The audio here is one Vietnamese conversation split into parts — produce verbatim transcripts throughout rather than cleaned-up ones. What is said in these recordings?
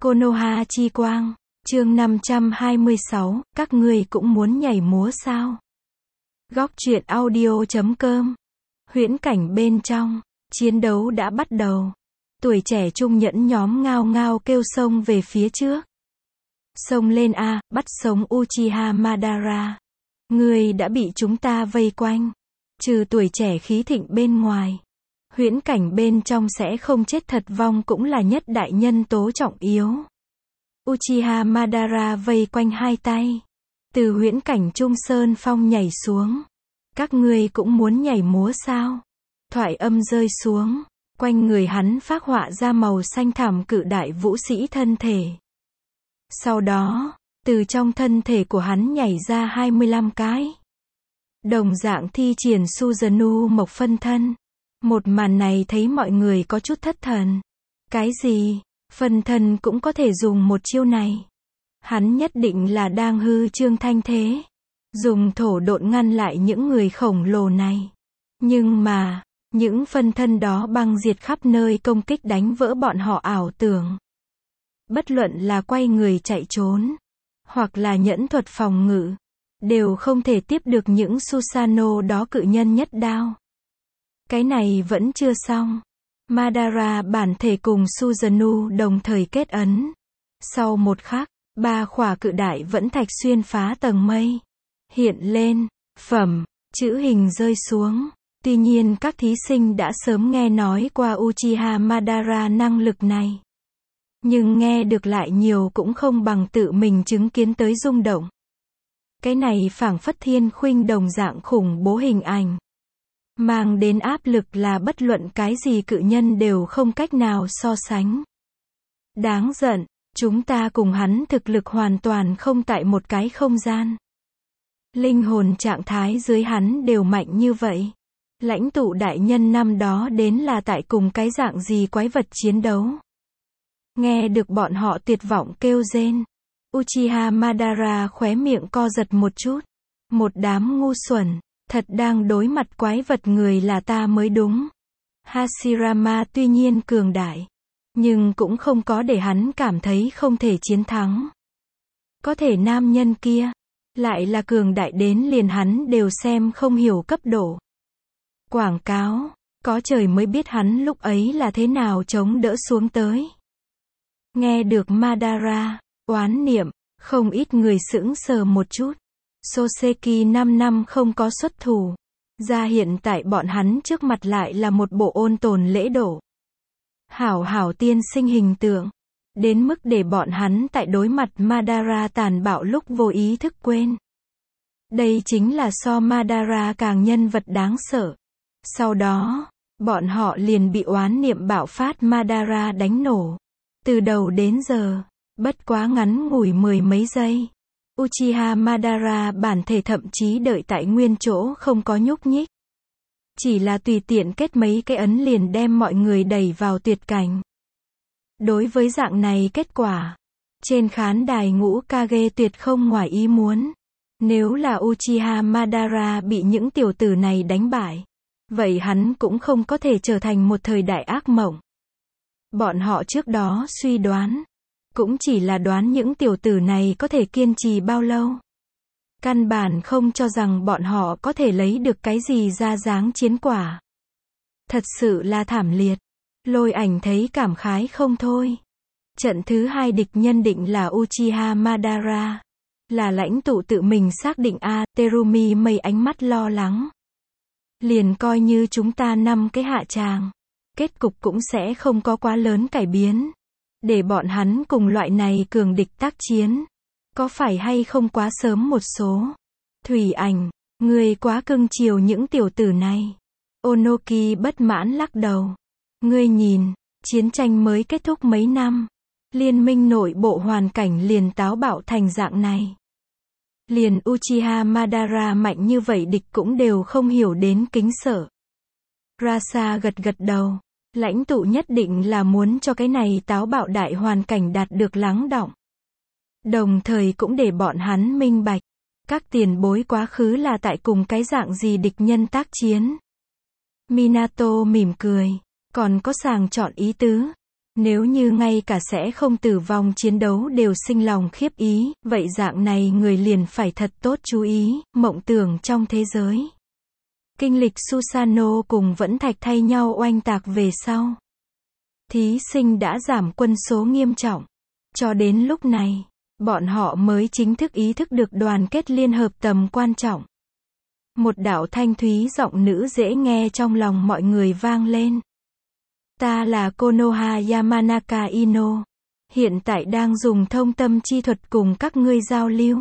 Konoha chi quang, chương năm trăm hai mươi sáu, các ngươi cũng muốn nhảy múa sao? Góc truyện audio chấm com. Huyễn cảnh bên trong, chiến đấu đã bắt đầu. Tuổi trẻ trung nhẫn nhóm ngao ngao kêu xông về phía trước. Xông lên a, bắt sống Uchiha Madara. Ngươi đã bị chúng ta vây quanh. Trừ tuổi trẻ khí thịnh bên ngoài, huyễn cảnh bên trong sẽ không chết thật vong cũng là nhất đại nhân tố trọng yếu. Uchiha Madara vây quanh hai tay. Từ huyễn cảnh Trung Sơn Phong nhảy xuống. Các ngươi cũng muốn nhảy múa sao? Thoại âm rơi xuống. Quanh người hắn phác họa ra màu xanh thẳm cự đại vũ sĩ thân thể. Sau đó, từ trong thân thể của hắn nhảy ra hai mươi lăm cái. Đồng dạng thi triển Susanoo Mộc phân thân. Một màn này thấy mọi người có chút thất thần. Cái gì? Phân thân cũng có thể dùng một chiêu này. Hắn nhất định là đang hư trương thanh thế. Dùng thổ độn ngăn lại những người khổng lồ này. Nhưng mà, những phân thân đó băng diệt khắp nơi công kích đánh vỡ bọn họ ảo tưởng. Bất luận là quay người chạy trốn, hoặc là nhẫn thuật phòng ngự, đều không thể tiếp được những Susanoo đó cự nhân nhất đao. Cái này vẫn chưa xong. Madara bản thể cùng Susanoo đồng thời kết ấn. Sau một khắc, ba khỏa cự đại vẫn thạch xuyên phá tầng mây. Hiện lên, phẩm, chữ hình rơi xuống. Tuy nhiên các thí sinh đã sớm nghe nói qua Uchiha Madara năng lực này. Nhưng nghe được lại nhiều cũng không bằng tự mình chứng kiến tới rung động. Cái này phảng phất thiên khuynh đồng dạng khủng bố hình ảnh. Mang đến áp lực là bất luận cái gì cự nhân đều không cách nào so sánh. Đáng giận, chúng ta cùng hắn thực lực hoàn toàn không tại một cái không gian. Linh hồn trạng thái dưới hắn đều mạnh như vậy. Lãnh tụ đại nhân năm đó đến là tại cùng cái dạng gì quái vật chiến đấu. Nghe được bọn họ tuyệt vọng kêu rên. Uchiha Madara khóe miệng co giật một chút. Một đám ngu xuẩn, thật đang đối mặt quái vật người là ta mới đúng. Hashirama tuy nhiên cường đại, nhưng cũng không có để hắn cảm thấy không thể chiến thắng. Có thể nam nhân kia, lại là cường đại đến liền hắn đều xem không hiểu cấp độ. Quảng cáo, có trời mới biết hắn lúc ấy là thế nào chống đỡ xuống tới. Nghe được Madara, oán niệm, không ít người sững sờ một chút. Soseki năm năm không có xuất thủ. Ra hiện tại bọn hắn trước mặt lại là một bộ ôn tồn lễ độ. Hảo hảo tiên sinh hình tượng. Đến mức để bọn hắn tại đối mặt Madara tàn bạo lúc vô ý thức quên. Đây chính là so Madara càng nhân vật đáng sợ. Sau đó, bọn họ liền bị oán niệm bạo phát Madara đánh nổ. Từ đầu đến giờ, bất quá ngắn ngủi mười mấy giây. Uchiha Madara bản thể thậm chí đợi tại nguyên chỗ không có nhúc nhích. Chỉ là tùy tiện kết mấy cái ấn liền đem mọi người đẩy vào tuyệt cảnh. Đối với dạng này kết quả, trên khán đài ngũ Kage tuyệt không ngoài ý muốn. Nếu là Uchiha Madara bị những tiểu tử này đánh bại, vậy hắn cũng không có thể trở thành một thời đại ác mộng. Bọn họ trước đó suy đoán, cũng chỉ là đoán những tiểu tử này có thể kiên trì bao lâu. Căn bản không cho rằng bọn họ có thể lấy được cái gì ra dáng chiến quả. Thật sự là thảm liệt. Lôi Ảnh thấy cảm khái không thôi. Trận thứ hai địch nhân định là Uchiha Madara. Là lãnh tụ tự mình xác định a, Terumi mây ánh mắt lo lắng. Liền coi như chúng ta năm cái hạ tràng. Kết cục cũng sẽ không có quá lớn cải biến. Để bọn hắn cùng loại này cường địch tác chiến. Có phải hay không quá sớm một số? Thủy Ảnh, ngươi quá cưng chiều những tiểu tử này. Onoki bất mãn lắc đầu. Ngươi nhìn, chiến tranh mới kết thúc mấy năm. Liên minh nội bộ hoàn cảnh liền táo bạo thành dạng này. Liền Uchiha Madara mạnh như vậy địch cũng đều không hiểu đến kính sợ. Rasa gật gật đầu. Lãnh tụ nhất định là muốn cho cái này táo bạo đại hoàn cảnh đạt được lắng đọng. Đồng thời cũng để bọn hắn minh bạch. Các tiền bối quá khứ là tại cùng cái dạng gì địch nhân tác chiến. Minato mỉm cười. Còn có sàng chọn ý tứ. Nếu như ngay cả sẽ không tử vong chiến đấu đều sinh lòng khiếp ý, vậy dạng này người liền phải thật tốt chú ý, mộng tưởng trong thế giới. Kinh lịch Susano cùng Vẫn Thạch thay nhau oanh tạc về sau. Thí sinh đã giảm quân số nghiêm trọng. Cho đến lúc này, bọn họ mới chính thức ý thức được đoàn kết liên hợp tầm quan trọng. Một đạo thanh thúy giọng nữ dễ nghe trong lòng mọi người vang lên. Ta là Konoha Yamanaka Ino. Hiện tại đang dùng thông tâm chi thuật cùng các ngươi giao lưu.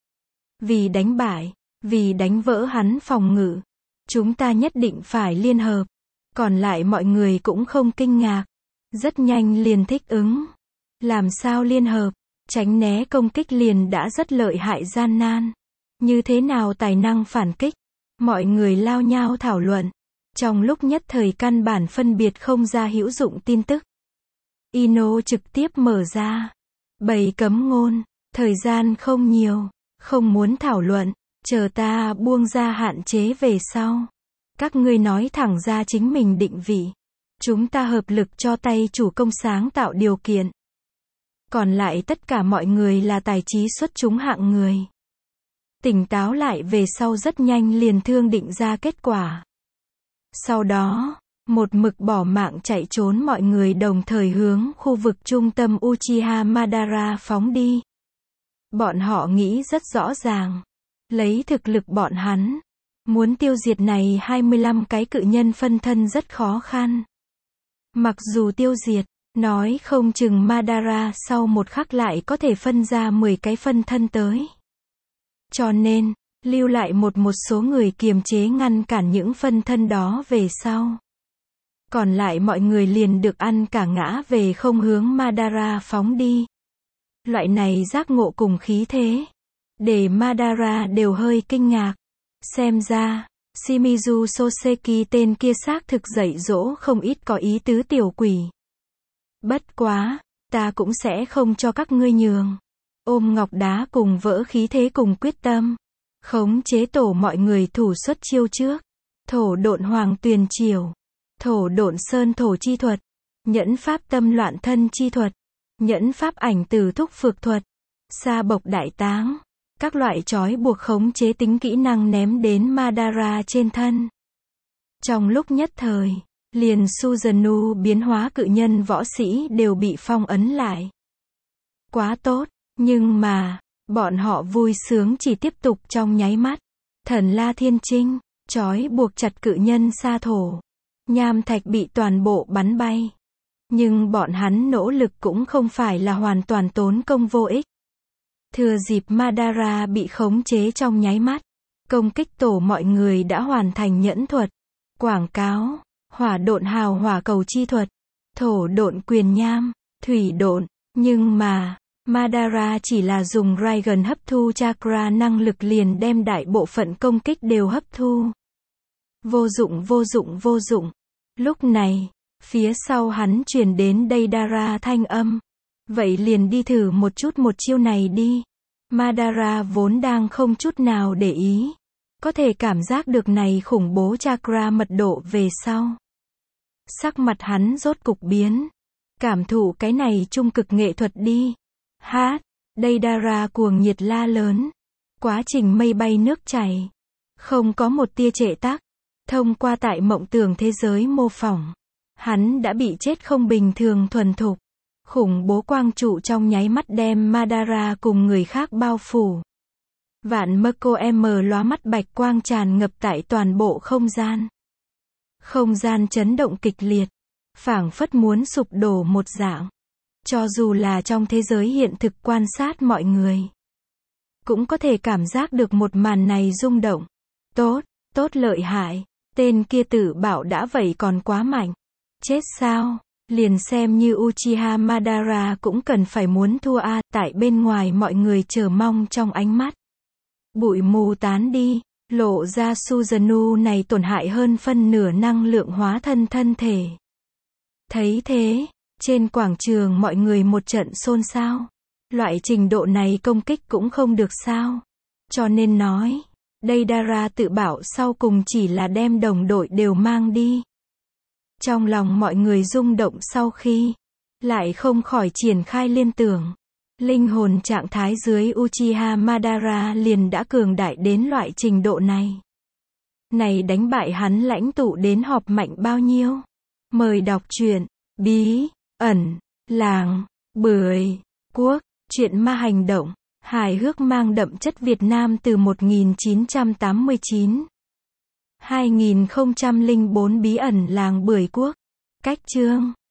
Vì đánh bại, vì đánh vỡ hắn phòng ngự, chúng ta nhất định phải liên hợp. Còn lại mọi người cũng không kinh ngạc. Rất nhanh liền thích ứng. Làm sao liên hợp? Tránh né công kích liền đã rất lợi hại gian nan. Như thế nào tài năng phản kích? Mọi người lao nhao thảo luận. Trong lúc nhất thời căn bản phân biệt không ra hữu dụng tin tức. Ino trực tiếp mở ra. Bày cấm ngôn. Thời gian không nhiều. Không muốn thảo luận. Chờ ta buông ra hạn chế về sau. Các ngươi nói thẳng ra chính mình định vị. Chúng ta hợp lực cho tay chủ công sáng tạo điều kiện. Còn lại tất cả mọi người là tài trí xuất chúng hạng người. Tỉnh táo lại về sau rất nhanh liền thương định ra kết quả. Sau đó, một mực bỏ mạng chạy trốn mọi người đồng thời hướng khu vực trung tâm Uchiha Madara phóng đi. Bọn họ nghĩ rất rõ ràng. Lấy thực lực bọn hắn, muốn tiêu diệt này hai mươi lăm cái cự nhân phân thân rất khó khăn. Mặc dù tiêu diệt, nói không chừng Madara sau một khắc lại có thể phân ra mười cái phân thân tới. Cho nên, lưu lại một một số người kiềm chế ngăn cản những phân thân đó về sau. Còn lại mọi người liền được ăn cả ngã về không hướng Madara phóng đi. Loại này giác ngộ cùng khí thế, để Madara đều hơi kinh ngạc. Xem ra, Shimizu Soseki tên kia xác thực dạy dỗ không ít có ý tứ tiểu quỷ. Bất quá, ta cũng sẽ không cho các ngươi nhường. Ôm ngọc đá cùng vỡ khí thế cùng quyết tâm. Khống chế tổ mọi người thủ xuất chiêu trước. Thổ độn hoàng tuyền triều. Thổ độn sơn thổ chi thuật. Nhẫn pháp tâm loạn thân chi thuật. Nhẫn pháp ảnh từ thúc phược thuật. Sa bộc đại táng. Các loại trói buộc khống chế tính kỹ năng ném đến Madara trên thân. Trong lúc nhất thời, liền Susanoo biến hóa cự nhân võ sĩ đều bị phong ấn lại. Quá tốt, nhưng mà, bọn họ vui sướng chỉ tiếp tục trong nháy mắt. Thần La Thiên Trinh, trói buộc chặt cự nhân sa thổ. Nham thạch bị toàn bộ bắn bay. Nhưng bọn hắn nỗ lực cũng không phải là hoàn toàn tốn công vô ích. Thừa dịp Madara bị khống chế trong nháy mắt, công kích tổ mọi người đã hoàn thành nhẫn thuật, quảng cáo, hỏa độn hào hỏa cầu chi thuật, thổ độn quyền nham, thủy độn, nhưng mà, Madara chỉ là dùng Raigan hấp thu chakra năng lực liền đem đại bộ phận công kích đều hấp thu. Vô dụng vô dụng vô dụng. Lúc này, phía sau hắn truyền đến Deidara thanh âm. Vậy liền đi thử một chút một chiêu này đi. Madara vốn đang không chút nào để ý. Có thể cảm giác được này khủng bố chakra mật độ về sau. Sắc mặt hắn rốt cục biến. Cảm thụ cái này trung cực nghệ thuật đi. Hát, Deidara cuồng nhiệt la lớn. Quá trình mây bay nước chảy. Không có một tia trệ tắc. Thông qua tại mộng tưởng thế giới mô phỏng. Hắn đã bị chết không bình thường thuần thục. Khủng bố quang trụ trong nháy mắt đem Madara cùng người khác bao phủ. Vạn Mako M lóa mắt bạch quang tràn ngập tại toàn bộ không gian. Không gian chấn động kịch liệt. Phảng phất muốn sụp đổ một dạng. Cho dù là trong thế giới hiện thực quan sát mọi người. Cũng có thể cảm giác được một màn này rung động. Tốt, tốt lợi hại. Tên kia tử bảo đã vậy còn quá mạnh. Chết sao? Liền xem như Uchiha Madara cũng cần phải muốn thua a, tại bên ngoài mọi người chờ mong trong ánh mắt. Bụi mù tán đi, lộ ra Susanoo này tổn hại hơn phân nửa năng lượng hóa thân thân thể. Thấy thế, trên quảng trường mọi người một trận xôn xao. Loại trình độ này công kích cũng không được sao. Cho nên nói, Deidara tự bảo sau cùng chỉ là đem đồng đội đều mang đi. Trong lòng mọi người rung động sau khi lại không khỏi triển khai liên tưởng. Linh hồn trạng thái dưới Uchiha Madara liền đã cường đại đến loại trình độ này. Này đánh bại hắn lãnh tụ đến họp mạnh bao nhiêu? Mời đọc truyện Bí ẩn làng Bưởi Quốc, truyện ma hành động, hài hước mang đậm chất Việt Nam từ một nghìn chín trăm tám mươi chín. hai nghìn không trăm lẻ bốn Bí ẩn làng Bưởi Quốc. Cách chương